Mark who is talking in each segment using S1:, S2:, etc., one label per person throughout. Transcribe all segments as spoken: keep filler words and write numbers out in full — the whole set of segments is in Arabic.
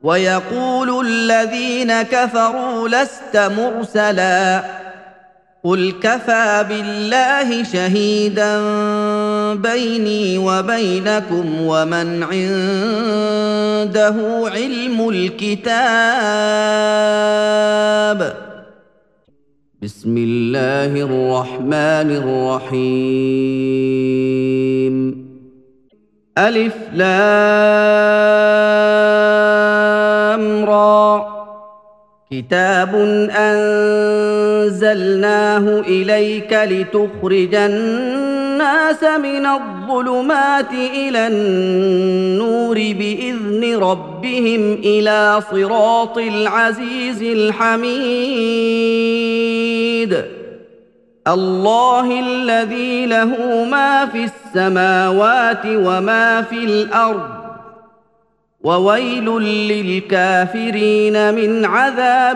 S1: ويقول الذين كفروا لست مرسلا قل كفى بالله شهيدا بيني وبينكم ومن عنده علم الكتاب. بسم الله الرحمن الرحيم. ألف لام را كتاب أنزلناه إليك لتخرج الناس من الظلمات إلى النور بإذن ربهم إلى صراط العزيز الحميد. الله الذي له ما في السماوات وما في الأرض وويل للكافرين من عذاب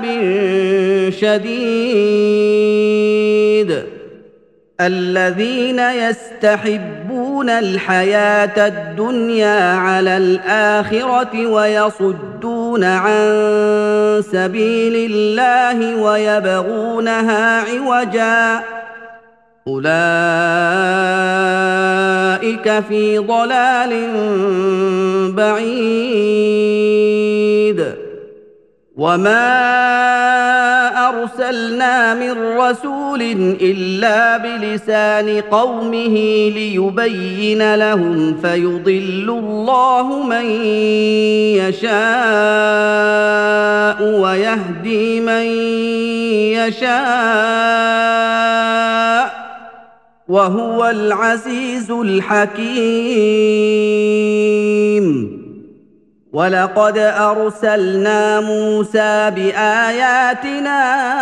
S1: شديد. الذين يستحبون الحياة الدنيا على الآخرة ويصدون عن سبيل الله ويبغونها عوجا أولئك في ضلال بعيد. وما أرسلنا من رسول إلا بلسان قومه ليبين لهم فيضل الله من يشاء ويهدي من يشاء وهو العزيز الحكيم. ولقد أرسلنا موسى بآياتنا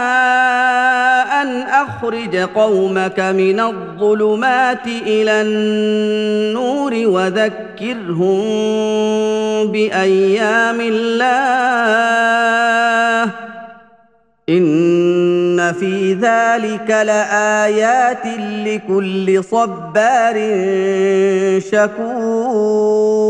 S1: أن أخرج قومك من الظلمات إلى النور وذكرهم بأيام الله إن في ذلك لآيات لكل صبار شكور.